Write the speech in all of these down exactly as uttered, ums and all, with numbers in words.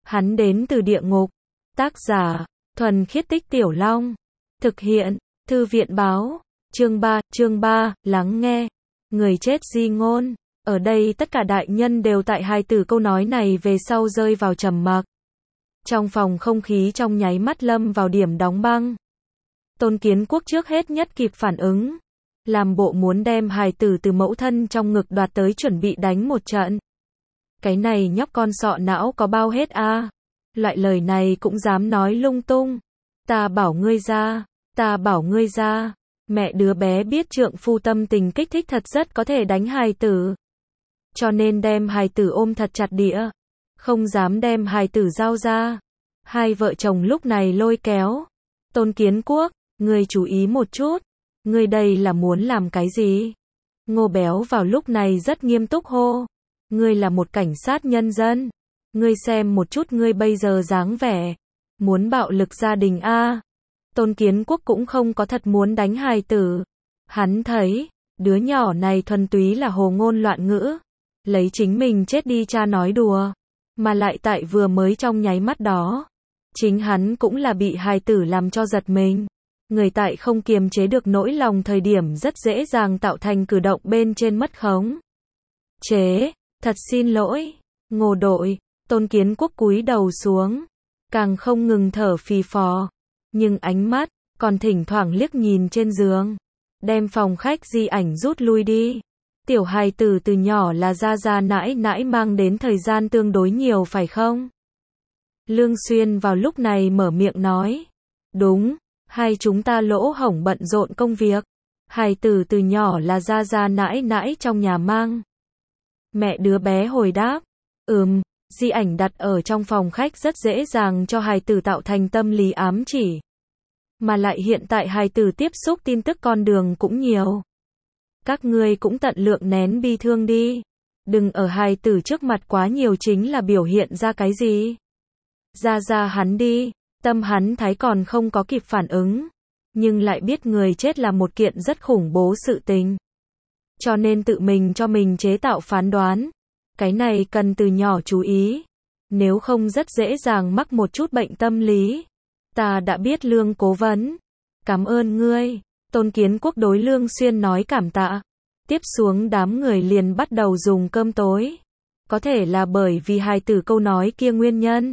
Hắn đến từ địa ngục. Tác giả, Thuần Khiết Tích Tiểu Long. Thực hiện, Thư viện báo. Chương ba, chương ba, lắng nghe. Người chết di ngôn. Ở đây tất cả đại nhân đều tại hai từ câu nói này về sau rơi vào trầm mặc. Trong phòng không khí trong nháy mắt lâm vào điểm đóng băng. Tôn Kiến Quốc trước hết nhất kịp phản ứng. Làm bộ muốn đem hài tử từ mẫu thân trong ngực đoạt tới chuẩn bị đánh một trận. Cái này nhóc con sọ não có bao hết a à? Loại lời này cũng dám nói lung tung. Ta bảo ngươi ra, ta bảo ngươi ra. Mẹ đứa bé biết trượng phu tâm tình kích thích thật rất có thể đánh hài tử. Cho nên đem hài tử ôm thật chặt đĩa. Không dám đem hài tử giao ra. Hai vợ chồng lúc này lôi kéo. Tôn Kiến Quốc, ngươi chú ý một chút. Ngươi đây là muốn làm cái gì? Ngô Béo vào lúc này rất nghiêm túc hô. Ngươi là một cảnh sát nhân dân. Ngươi xem một chút ngươi bây giờ dáng vẻ. Muốn bạo lực gia đình a à? Tôn Kiến Quốc cũng không có thật muốn đánh hài tử. Hắn thấy, đứa nhỏ này thuần túy là hồ ngôn loạn ngữ. Lấy chính mình chết đi cha nói đùa. Mà lại tại vừa mới trong nháy mắt đó. Chính hắn cũng là bị hài tử làm cho giật mình. Người tại không kiềm chế được nỗi lòng thời điểm rất dễ dàng tạo thành cử động bên trên mất khống. Chế, thật xin lỗi, Ngô đội. Tôn Kiến Quốc cúi đầu xuống. Càng không ngừng thở phì phò. Nhưng ánh mắt, còn thỉnh thoảng liếc nhìn trên giường. Đem phòng khách di ảnh rút lui đi. Tiểu hài tử từ nhỏ là gia gia nãi nãi mang đến thời gian tương đối nhiều phải không? Lương Xuyên vào lúc này mở miệng nói. Đúng, hai chúng ta lỗ hổng bận rộn công việc. Hài tử từ nhỏ là gia gia nãi nãi trong nhà mang. Mẹ đứa bé hồi đáp. Ừm, di ảnh đặt ở trong phòng khách rất dễ dàng cho hài tử tạo thành tâm lý ám chỉ. Mà lại hiện tại hài tử tiếp xúc tin tức con đường cũng nhiều. Các ngươi cũng tận lượng nén bi thương đi. Đừng ở hài tử trước mặt quá nhiều chính là biểu hiện ra cái gì. Ra ra hắn đi. Tâm hắn thái còn không có kịp phản ứng. Nhưng lại biết người chết là một kiện rất khủng bố sự tình. Cho nên tự mình cho mình chế tạo phán đoán. Cái này cần từ nhỏ chú ý. Nếu không rất dễ dàng mắc một chút bệnh tâm lý. Ta đã biết Lương cố vấn. Cảm ơn ngươi. Tôn Kiến Quốc đối Lương Xuyên nói cảm tạ. Tiếp xuống đám người liền bắt đầu dùng cơm tối. Có thể là bởi vì hài tử câu nói kia nguyên nhân.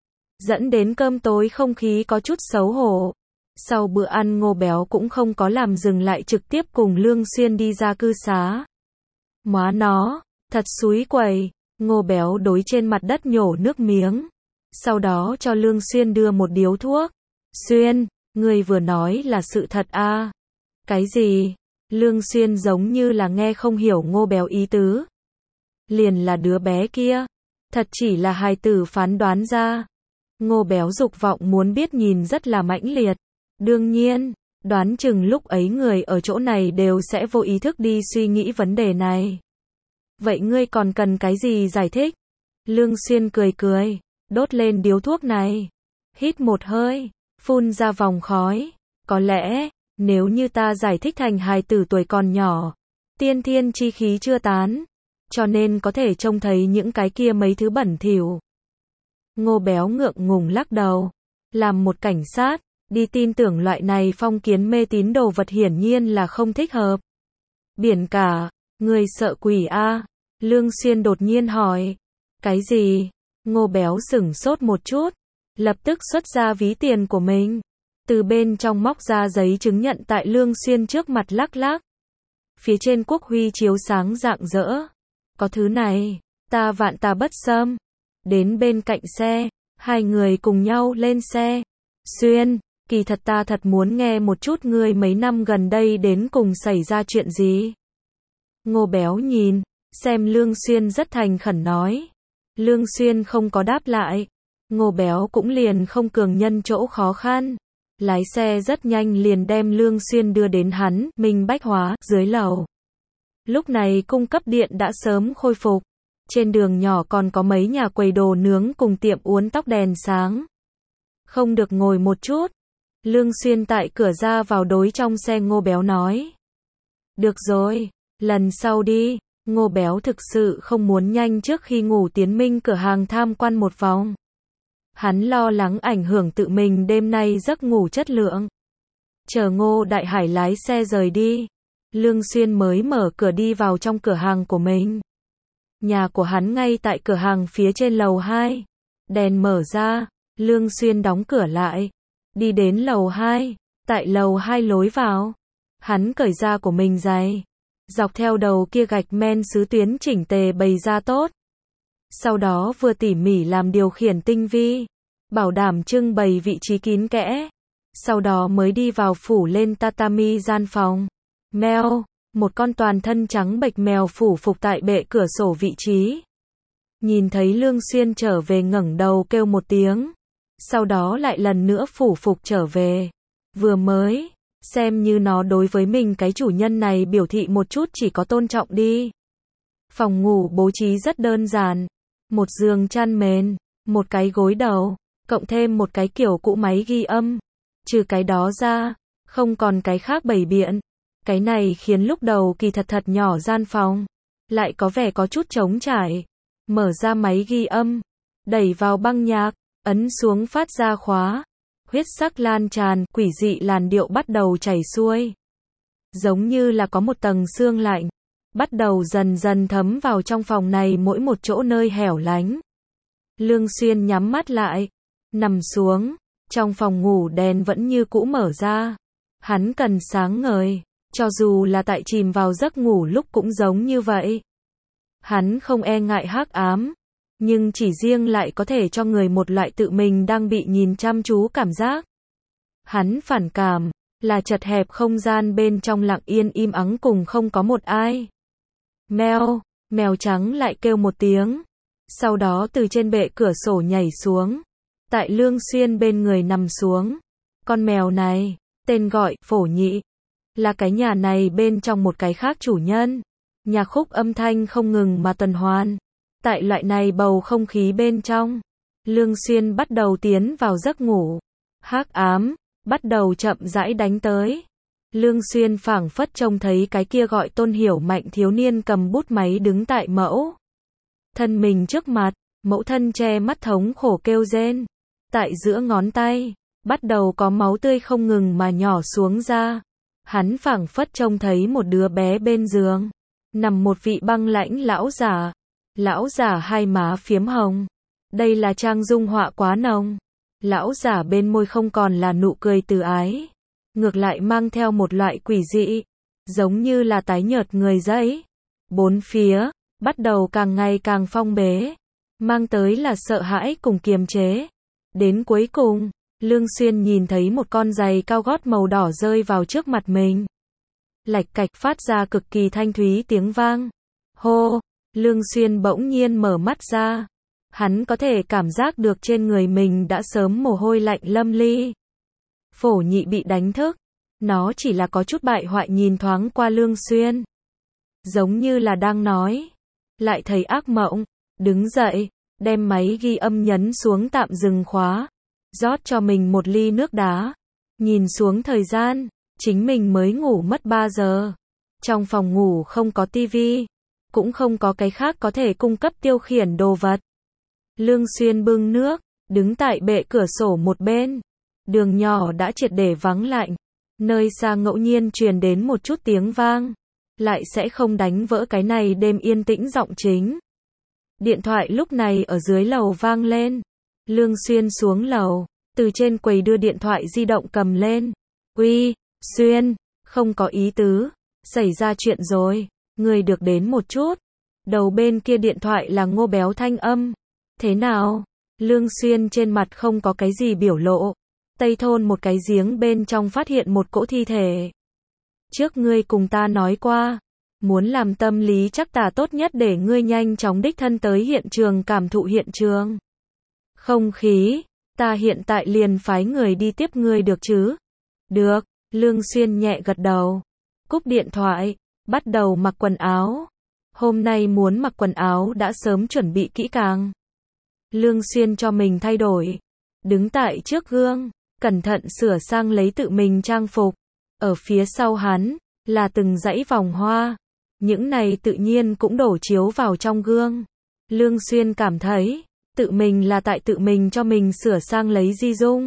Dẫn đến cơm tối không khí có chút xấu hổ. Sau bữa ăn Ngô Béo cũng không có làm dừng lại trực tiếp cùng Lương Xuyên đi ra cư xá. Móa nó, thật xúi quẩy. Ngô Béo đối trên mặt đất nhổ nước miếng. Sau đó cho Lương Xuyên đưa một điếu thuốc. Xuyên, người vừa nói là sự thật a à? Cái gì? Lương Xuyên giống như là nghe không hiểu Ngô Béo ý tứ. Liền là đứa bé kia. Thật chỉ là hài tử phán đoán ra. Ngô Béo dục vọng muốn biết nhìn rất là mãnh liệt. Đương nhiên, đoán chừng lúc ấy người ở chỗ này đều sẽ vô ý thức đi suy nghĩ vấn đề này. Vậy ngươi còn cần cái gì giải thích? Lương Xuyên cười cười, đốt lên điếu thuốc này. Hít một hơi, phun ra vòng khói. Có lẽ, nếu như ta giải thích thành hài tử tuổi còn nhỏ, tiên thiên chi khí chưa tán, cho nên có thể trông thấy những cái kia mấy thứ bẩn thỉu. Ngô Béo ngượng ngùng lắc đầu. Làm một cảnh sát, đi tin tưởng loại này phong kiến mê tín đồ vật hiển nhiên là không thích hợp. Biển cả, người sợ quỷ a à? Lương Xuyên đột nhiên hỏi. Cái gì? Ngô Béo sửng sốt một chút. Lập tức xuất ra ví tiền của mình. Từ bên trong móc ra giấy chứng nhận tại Lương Xuyên trước mặt lắc lắc. Phía trên quốc huy chiếu sáng rạng rỡ. Có thứ này, ta vạn ta bất xâm. Đến bên cạnh xe, hai người cùng nhau lên xe. Xuyên, kỳ thật ta thật muốn nghe một chút ngươi mấy năm gần đây đến cùng xảy ra chuyện gì. Ngô Béo nhìn, xem Lương Xuyên rất thành khẩn nói. Lương Xuyên không có đáp lại. Ngô Béo cũng liền không cường nhân chỗ khó khăn. Lái xe rất nhanh liền đem Lương Xuyên đưa đến hắn, Minh Bách Hóa, dưới lầu. Lúc này cung cấp điện đã sớm khôi phục. Trên đường nhỏ còn có mấy nhà quầy đồ nướng cùng tiệm uốn tóc đèn sáng. Không được ngồi một chút. Lương Xuyên tại cửa ra vào đối trong xe Ngô Béo nói. Được rồi, lần sau đi. Ngô Béo thực sự không muốn nhanh trước khi ngủ tiến Minh cửa hàng tham quan một vòng. Hắn lo lắng ảnh hưởng tự mình đêm nay giấc ngủ chất lượng. Chờ Ngô Đại Hải lái xe rời đi, Lương Xuyên mới mở cửa đi vào trong cửa hàng của mình. Nhà của hắn ngay tại cửa hàng phía trên lầu hai. Đèn mở ra, Lương Xuyên đóng cửa lại. Đi đến lầu hai, tại lầu hai lối vào. Hắn cởi ra của mình giày. Dọc theo đầu kia gạch men sứ tuyến chỉnh tề bày ra tốt. Sau đó vừa tỉ mỉ làm điều khiển tinh vi. Bảo đảm trưng bày vị trí kín kẽ. Sau đó mới đi vào phủ lên tatami gian phòng. Mèo, một con toàn thân trắng bệch mèo phủ phục tại bệ cửa sổ vị trí. Nhìn thấy Lương Xuyên trở về ngẩng đầu kêu một tiếng. Sau đó lại lần nữa phủ phục trở về. Vừa mới, xem như nó đối với mình cái chủ nhân này biểu thị một chút chỉ có tôn trọng đi. Phòng ngủ bố trí rất đơn giản. Một giường chăn mền, một cái gối đầu, cộng thêm một cái kiểu cũ máy ghi âm. Trừ cái đó ra, không còn cái khác bày biện. Cái này khiến lúc đầu kỳ thật thật nhỏ gian phòng, lại có vẻ có chút trống trải. Mở ra máy ghi âm, đẩy vào băng nhạc, ấn xuống phát ra khóa. Huyết sắc lan tràn, quỷ dị làn điệu bắt đầu chảy xuôi. Giống như là có một tầng sương lạnh, bắt đầu dần dần thấm vào trong phòng này mỗi một chỗ nơi hẻo lánh. Lương Xuyên nhắm mắt lại, nằm xuống, trong phòng ngủ đèn vẫn như cũ mở ra. Hắn cần sáng ngời, cho dù là tại chìm vào giấc ngủ lúc cũng giống như vậy. Hắn không e ngại hắc ám, nhưng chỉ riêng lại có thể cho người một loại tự mình đang bị nhìn chăm chú cảm giác. Hắn phản cảm, là chật hẹp không gian bên trong lặng yên im ắng cùng không có một ai. Mèo, mèo trắng lại kêu một tiếng, sau đó từ trên bệ cửa sổ nhảy xuống, tại Lương Xuyên bên người nằm xuống. Con mèo này, tên gọi Phổ Nhị, là cái nhà này bên trong một cái khác chủ nhân. Nhạc khúc âm thanh không ngừng mà tuần hoàn. Tại loại này bầu không khí bên trong, Lương Xuyên bắt đầu tiến vào giấc ngủ. Hắc ám bắt đầu chậm rãi đánh tới. Lương Xuyên phảng phất trông thấy cái kia gọi Tôn Hiểu Mạnh thiếu niên cầm bút máy đứng tại mẫu thân mình trước mặt, mẫu thân che mắt thống khổ kêu rên. Tại giữa ngón tay, bắt đầu có máu tươi không ngừng mà nhỏ xuống ra. Hắn phảng phất trông thấy một đứa bé bên giường, nằm một vị băng lãnh lão giả. Lão giả hai má phiếm hồng. Đây là trang dung họa quá nồng. Lão giả bên môi không còn là nụ cười từ ái, ngược lại mang theo một loại quỷ dị, giống như là tái nhợt người dẫy. Bốn phía, bắt đầu càng ngày càng phong bế, mang tới là sợ hãi cùng kiềm chế. Đến cuối cùng, Lương Xuyên nhìn thấy một con giày cao gót màu đỏ rơi vào trước mặt mình. Lạch cạch phát ra cực kỳ thanh thúy tiếng vang. Hô, Lương Xuyên bỗng nhiên mở mắt ra. Hắn có thể cảm giác được trên người mình đã sớm mồ hôi lạnh lâm ly. Phổ Nhị bị đánh thức. Nó chỉ là có chút bại hoại nhìn thoáng qua Lương Xuyên. Giống như là đang nói. Lại thấy ác mộng. Đứng dậy, đem máy ghi âm nhấn xuống tạm dừng khóa. Rót cho mình một ly nước đá. Nhìn xuống thời gian, chính mình mới ngủ mất ba giờ. Trong phòng ngủ không có tivi, cũng không có cái khác có thể cung cấp tiêu khiển đồ vật. Lương Xuyên bưng nước, đứng tại bệ cửa sổ một bên. Đường nhỏ đã triệt để vắng lạnh. Nơi xa ngẫu nhiên truyền đến một chút tiếng vang, lại sẽ không đánh vỡ cái này đêm yên tĩnh giọng chính. Điện thoại lúc này ở dưới lầu vang lên. Lương Xuyên xuống lầu, từ trên quầy đưa điện thoại di động cầm lên. Uy, Xuyên, không có ý tứ, xảy ra chuyện rồi, người được đến một chút. Đầu bên kia điện thoại là Ngô Béo thanh âm. Thế nào? Lương Xuyên trên mặt không có cái gì biểu lộ. Tây thôn một cái giếng bên trong phát hiện một cỗ thi thể. Trước ngươi cùng ta nói qua, muốn làm tâm lý chắc tả tốt nhất để ngươi nhanh chóng đích thân tới hiện trường cảm thụ hiện trường. Không khí, ta hiện tại liền phái người đi tiếp ngươi được chứ? Được, Lương Xuyên nhẹ gật đầu. Cúp điện thoại, bắt đầu mặc quần áo. Hôm nay muốn mặc quần áo đã sớm chuẩn bị kỹ càng. Lương Xuyên cho mình thay đổi. Đứng tại trước gương, cẩn thận sửa sang lấy tự mình trang phục. Ở phía sau hắn, là từng dãy vòng hoa. Những này tự nhiên cũng đổ chiếu vào trong gương. Lương Xuyên cảm thấy, Tự mình là tại tự mình cho mình sửa sang lấy di dung.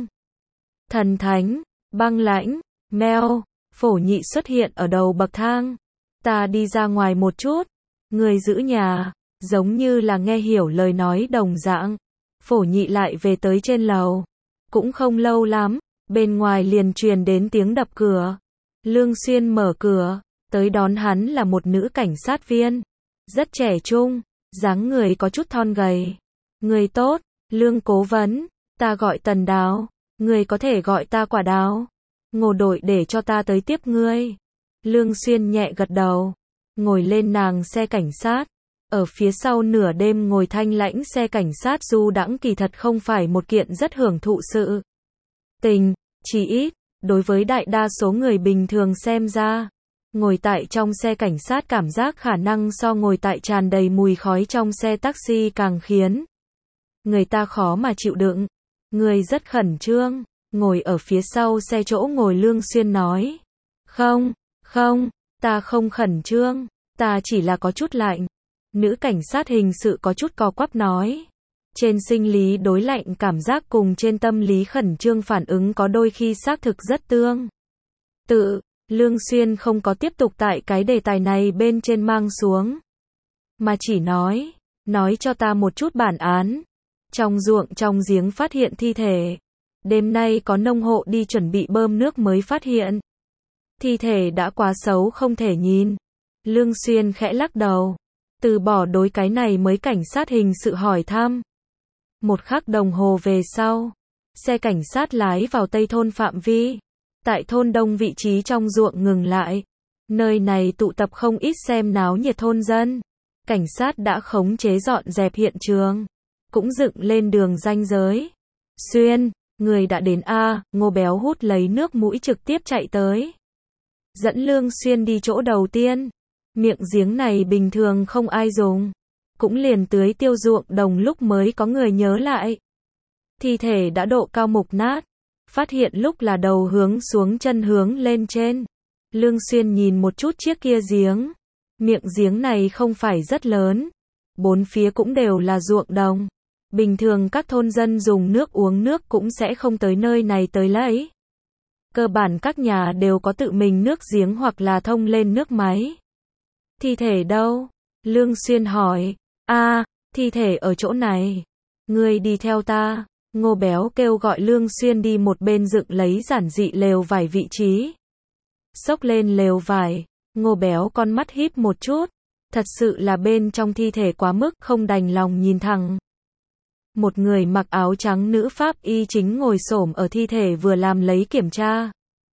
Thần thánh, băng lãnh, meo, Phổ Nhị xuất hiện ở đầu bậc thang. Ta đi ra ngoài một chút. Người giữ nhà, giống như là nghe hiểu lời nói đồng dạng. Phổ Nhị lại về tới trên lầu. Cũng không lâu lắm, bên ngoài liền truyền đến tiếng đập cửa. Lương Xuyên mở cửa, tới đón hắn là một nữ cảnh sát viên. Rất trẻ trung, dáng người có chút thon gầy. Người tốt, Lương cố vấn, ta gọi Tần Đào, người có thể gọi ta Quả Đào. Ngô Đội để cho ta tới tiếp ngươi. Lương Xuyên nhẹ gật đầu, ngồi lên nàng xe cảnh sát. Ở phía sau nửa đêm ngồi thanh lãnh xe cảnh sát du đãng kỳ thật không phải một kiện rất hưởng thụ sự tình, chỉ ít, đối với đại đa số người bình thường xem ra, ngồi tại trong xe cảnh sát cảm giác khả năng so ngồi tại tràn đầy mùi khói trong xe taxi càng khiến người ta khó mà chịu đựng. Người rất khẩn trương, ngồi ở phía sau xe chỗ ngồi Lương Xuyên nói. Không, không, ta không khẩn trương, ta chỉ là có chút lạnh. Nữ cảnh sát hình sự có chút co quắp nói. Trên sinh lý đối lạnh cảm giác cùng trên tâm lý khẩn trương phản ứng có đôi khi xác thực rất tương tự. Lương Xuyên không có tiếp tục tại cái đề tài này bên trên mang xuống, mà chỉ nói, nói cho ta một chút bản án. Trong ruộng trong giếng phát hiện thi thể. Đêm nay có nông hộ đi chuẩn bị bơm nước mới phát hiện. Thi thể đã quá xấu không thể nhìn. Lương Xuyên khẽ lắc đầu, từ bỏ đối cái này mới cảnh sát hình sự hỏi thăm. Một khắc đồng hồ về sau, xe cảnh sát lái vào Tây thôn phạm vi. Tại thôn đông vị trí trong ruộng ngừng lại. Nơi này tụ tập không ít xem náo nhiệt thôn dân. Cảnh sát đã khống chế dọn dẹp hiện trường, cũng dựng lên đường ranh giới. Xuyên, người đã đến a. Ngô Béo hút lấy nước mũi trực tiếp chạy tới, dẫn Lương Xuyên đi chỗ đầu tiên. Miệng giếng này bình thường không ai dùng, cũng liền tưới tiêu ruộng đồng lúc mới có người nhớ lại. Thi thể đã độ cao mục nát, phát hiện lúc là đầu hướng xuống chân hướng lên trên. Lương Xuyên nhìn một chút chiếc kia giếng. Miệng giếng này không phải rất lớn, bốn phía cũng đều là ruộng đồng. Bình thường các thôn dân dùng nước uống nước cũng sẽ không tới nơi này tới lấy. Cơ bản các nhà đều có tự mình nước giếng hoặc là thông lên nước máy. Thi thể đâu? Lương Xuyên hỏi. A, thi thể ở chỗ này. Ngươi đi theo ta. Ngô Béo kêu gọi Lương Xuyên đi một bên dựng lấy giản dị lều vải vị trí. Xốc lên lều vải, Ngô Béo con mắt híp một chút. Thật sự là bên trong thi thể quá mức không đành lòng nhìn thẳng. Một người mặc áo trắng nữ pháp y chính ngồi xổm ở thi thể vừa làm lấy kiểm tra.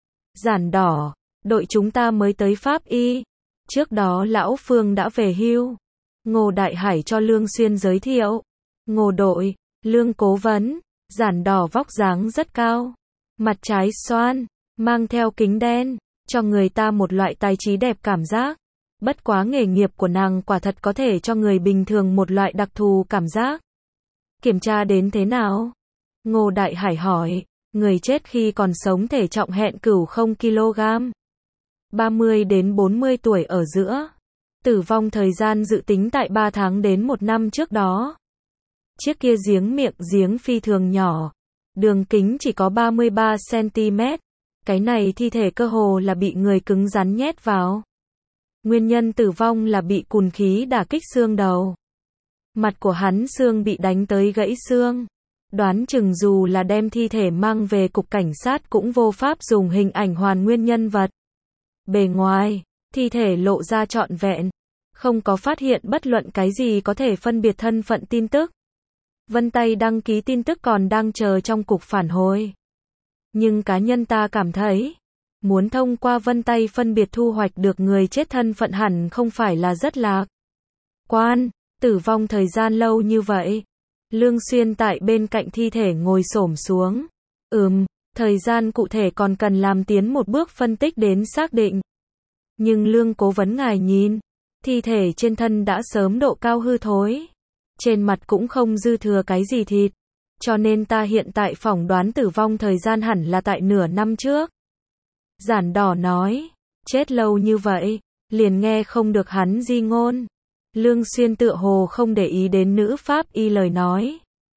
Giản đỏ, đội chúng ta mới tới pháp y. Trước đó lão Phương đã về hưu. Ngô Đại Hải cho Lương Xuyên giới thiệu. Ngô đội, Lương cố vấn. Giản đỏ vóc dáng rất cao, mặt trái xoan, mang theo kính đen, cho người ta một loại tài trí đẹp cảm giác. Bất quá nghề nghiệp của nàng quả thật có thể cho người bình thường một loại đặc thù cảm giác. Kiểm tra đến thế nào? Ngô Đại Hải hỏi. Người chết khi còn sống thể trọng hẹn cửu không ki lô gam. ba mươi đến bốn mươi tuổi ở giữa. Tử vong thời gian dự tính tại ba tháng đến một năm trước đó. Chiếc kia giếng miệng giếng phi thường nhỏ. Đường kính chỉ có ba mươi ba xăng ti mét. Cái này thi thể cơ hồ là bị người cứng rắn nhét vào. Nguyên nhân tử vong là bị cùn khí đả kích xương đầu. Mặt của hắn xương bị đánh tới gãy xương. Đoán chừng dù là đem thi thể mang về cục cảnh sát cũng vô pháp dùng hình ảnh hoàn nguyên nhân vật. Bề ngoài, thi thể lộ ra trọn vẹn. Không có phát hiện bất luận cái gì có thể phân biệt thân phận tin tức. Vân tay đăng ký tin tức còn đang chờ trong cục phản hồi. Nhưng cá nhân ta cảm thấy, muốn thông qua vân tay phân biệt thu hoạch được người chết thân phận hẳn không phải là rất lạc quan. Tử vong thời gian lâu như vậy. Lương Xuyên tại bên cạnh thi thể ngồi xổm xuống. Ừm, thời gian cụ thể còn cần làm tiến một bước phân tích đến xác định. Nhưng Lương cố vấn ngài nhìn, thi thể trên thân đã sớm độ cao hư thối. Trên mặt cũng không dư thừa cái gì thịt. Cho nên ta hiện tại phỏng đoán tử vong thời gian hẳn là tại nửa năm trước. Giản đỏ nói, chết lâu như vậy, liền nghe không được hắn di ngôn. Lương Xuyên tựa hồ không để ý đến nữ pháp y lời nói.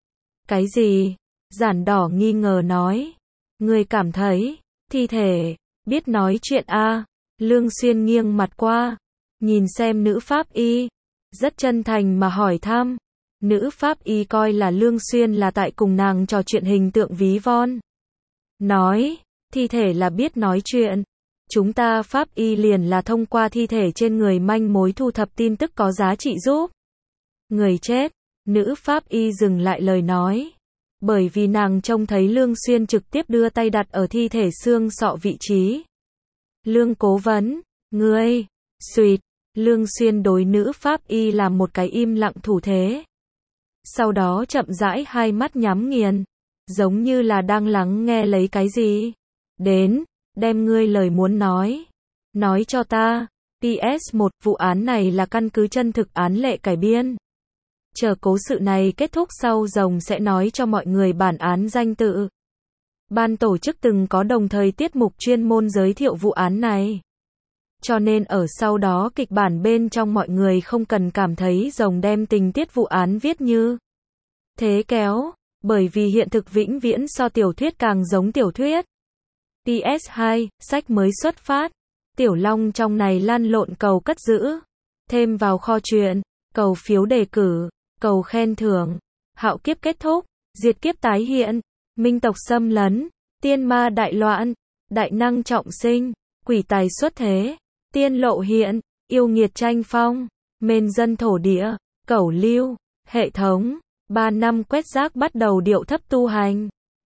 Cái gì? Giản Đỏ nghi ngờ nói. Ngươi cảm thấy, thi thể, biết nói chuyện a? Lương Xuyên nghiêng mặt qua, nhìn xem nữ pháp y, rất chân thành mà hỏi thăm. Nữ pháp y coi là Lương Xuyên là tại cùng nàng trò chuyện hình tượng ví von. Nói, thi thể là biết nói chuyện. Chúng ta pháp y liền là thông qua thi thể trên người manh mối thu thập tin tức có giá trị giúp người chết. Nữ pháp y dừng lại lời nói. Bởi vì nàng trông thấy Lương Xuyên trực tiếp đưa tay đặt ở thi thể xương sọ vị trí. Lương cố vấn, ngươi, suýt, Lương Xuyên đối nữ pháp y làm một cái im lặng thủ thế. Sau đó chậm rãi hai mắt nhắm nghiền, giống như là đang lắng nghe lấy cái gì. Đến, đem ngươi lời muốn nói. Nói cho ta. P S một, vụ án này là căn cứ chân thực án lệ cải biên. Chờ cố sự này kết thúc sau rồng sẽ nói cho mọi người bản án danh tự. Ban tổ chức từng có đồng thời tiết mục chuyên môn giới thiệu vụ án này. Cho nên ở sau đó kịch bản bên trong mọi người không cần cảm thấy rồng đem tình tiết vụ án viết như thế kéo, bởi vì hiện thực vĩnh viễn so tiểu thuyết càng giống tiểu thuyết. P S hai, sách mới xuất phát. Tiểu Long trong này lăn lộn cầu cất giữ. Thêm vào kho truyện, cầu phiếu đề cử, cầu khen thưởng, hạo kiếp kết thúc, diệt kiếp tái hiện, minh tộc xâm lấn, tiên ma đại loạn, đại năng trọng sinh, quỷ tài xuất thế, tiên lộ hiện, yêu nghiệt tranh phong, mền dân thổ địa, cẩu lưu, hệ thống, ba năm quét rác bắt đầu điệu thấp tu hành.